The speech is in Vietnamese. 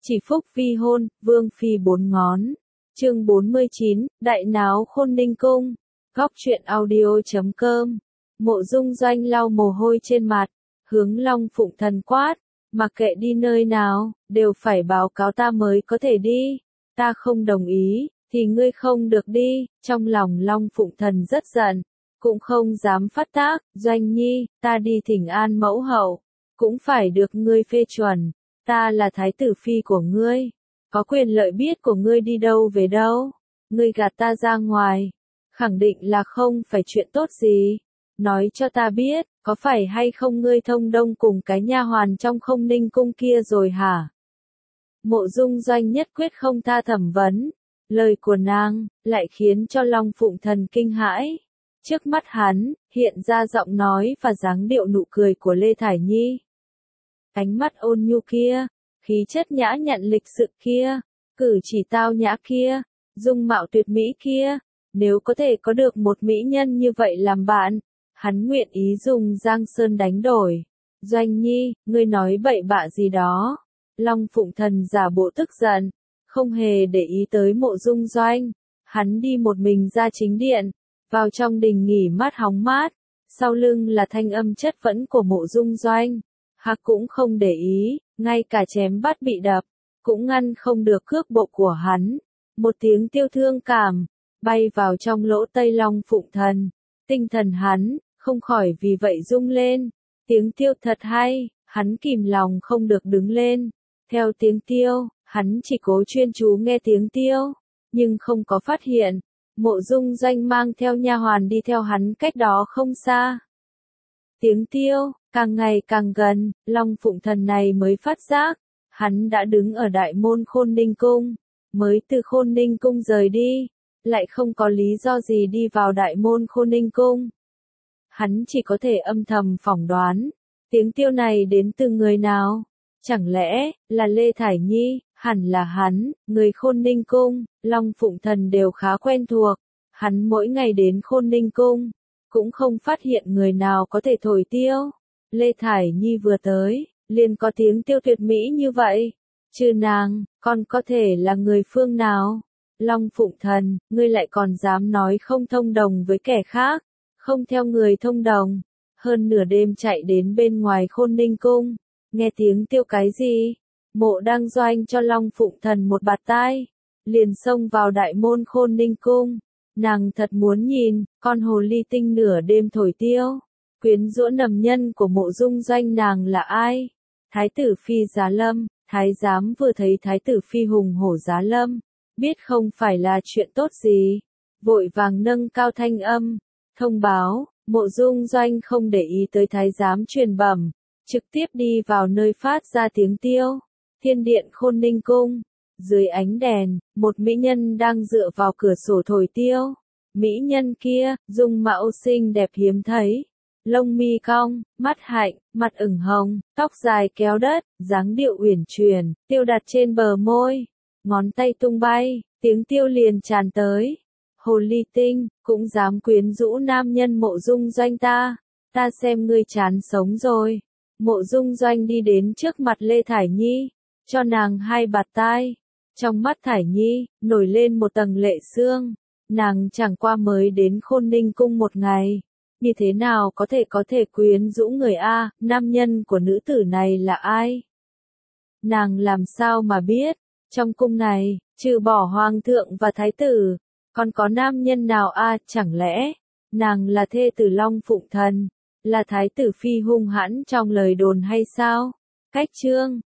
Chỉ phúc vi hôn, vương phi bốn ngón. Chương 49, Đại náo Khôn Ninh cung. Góc truyện audio.com. Mộ Dung Doanh lau mồ hôi trên mặt, hướng Long Phụng Thần quát, mặc kệ đi nơi nào, đều phải báo cáo ta mới có thể đi. Ta không đồng ý, thì ngươi không được đi. Trong lòng Long Phụng Thần rất giận, cũng không dám phát tác. Doanh nhi, ta đi thỉnh an mẫu hậu, cũng phải được ngươi phê chuẩn. Ta là thái tử phi của ngươi, có quyền lợi biết của ngươi đi đâu về đâu. Ngươi gạt ta ra ngoài, khẳng định là không phải chuyện tốt gì. Nói cho ta biết, có phải hay không ngươi thông đông cùng cái nha hoàn trong Không Ninh cung kia rồi hả? Mộ Dung Doanh nhất quyết không tha thẩm vấn. Lời của nàng lại khiến cho Long Phụng Thần kinh hãi. Trước mắt hắn hiện ra giọng nói và dáng điệu nụ cười của Lê Thải Nhi. Ánh mắt ôn nhu kia, khí chất nhã nhặn lịch sự kia, cử chỉ tao nhã kia, dung mạo tuyệt mỹ kia, nếu có thể có được một mỹ nhân như vậy làm bạn, hắn nguyện ý dùng Giang Sơn đánh đổi. Doanh nhi, ngươi nói bậy bạ gì đó? Long Phụng Thần giả bộ tức giận, không hề để ý tới Mộ Dung Doanh. Hắn đi một mình ra chính điện, vào trong đình nghỉ mát hóng mát, sau lưng là thanh âm chất vấn của Mộ Dung Doanh. Hạc cũng không để ý, ngay cả chém bát bị đập, cũng ngăn không được cước bộ của hắn. Một tiếng tiêu thương cảm, bay vào trong lỗ tai Long Phụng Thần. Tinh thần hắn, không khỏi vì vậy rung lên. Tiếng tiêu thật hay, hắn kìm lòng không được đứng lên. Theo tiếng tiêu, hắn chỉ cố chuyên chú nghe tiếng tiêu, nhưng không có phát hiện. Mộ Dung Doanh mang theo nha hoàn đi theo hắn cách đó không xa. Tiếng tiêu càng ngày càng gần, Long Phụng Thần này mới phát giác, hắn đã đứng ở đại môn Khôn Ninh cung, mới từ Khôn Ninh cung rời đi, lại không có lý do gì đi vào đại môn Khôn Ninh cung. Hắn chỉ có thể âm thầm phỏng đoán, tiếng tiêu này đến từ người nào? Chẳng lẽ là Lê Thải Nhi? Hẳn là hắn. Người Khôn Ninh cung, Long Phụng Thần đều khá quen thuộc, hắn mỗi ngày đến Khôn Ninh cung, cũng không phát hiện người nào có thể thổi tiêu. Lê Thải Nhi vừa tới, liền có tiếng tiêu tuyệt mỹ như vậy. Trừ nàng, còn có thể là người phương nào? Long Phụng Thần, ngươi lại còn dám nói không thông đồng với kẻ khác, không theo người thông đồng. Hơn nửa đêm chạy đến bên ngoài Khôn Ninh cung, nghe tiếng tiêu cái gì? Mộ đang Doanh cho Long Phụng Thần một bạt tai, liền xông vào đại môn Khôn Ninh cung. Nàng thật muốn nhìn, con hồ ly tinh nửa đêm thổi tiêu, quyến rũ nầm nhân của Mộ Dung Doanh nàng là ai? Thái tử phi Giá Lâm. Thái giám vừa thấy thái tử phi hùng hổ Giá Lâm, biết không phải là chuyện tốt gì, vội vàng nâng cao thanh âm, thông báo. Mộ Dung Doanh không để ý tới thái giám truyền bẩm, trực tiếp đi vào nơi phát ra tiếng tiêu. Thiên điện Khôn Ninh cung. Dưới ánh đèn, một mỹ nhân đang dựa vào cửa sổ thổi tiêu. Mỹ nhân kia, dung mạo xinh đẹp hiếm thấy. Lông mi cong, mắt hạnh, mặt ửng hồng, tóc dài kéo đất, dáng điệu uyển chuyển, tiêu đặt trên bờ môi. Ngón tay tung bay, tiếng tiêu liền tràn tới. Hồ ly tinh, cũng dám quyến rũ nam nhân Mộ Dung Doanh ta. Ta xem ngươi chán sống rồi. Mộ Dung Doanh đi đến trước mặt Lê Thải Nhi, cho nàng hai bạt tai. Trong mắt Thải Nhi, nổi lên một tầng lệ sương. Nàng chẳng qua mới đến Khôn Ninh cung một ngày. Như thế nào có thể quyến rũ người a? Nam nhân của nữ tử này là ai? Nàng làm sao mà biết? Trong cung này, trừ bỏ hoàng thượng và thái tử, còn có nam nhân nào a? Chẳng lẽ nàng là thê tử Long Phụng Thần, là thái tử phi hung hãn trong lời đồn hay sao? Cách chương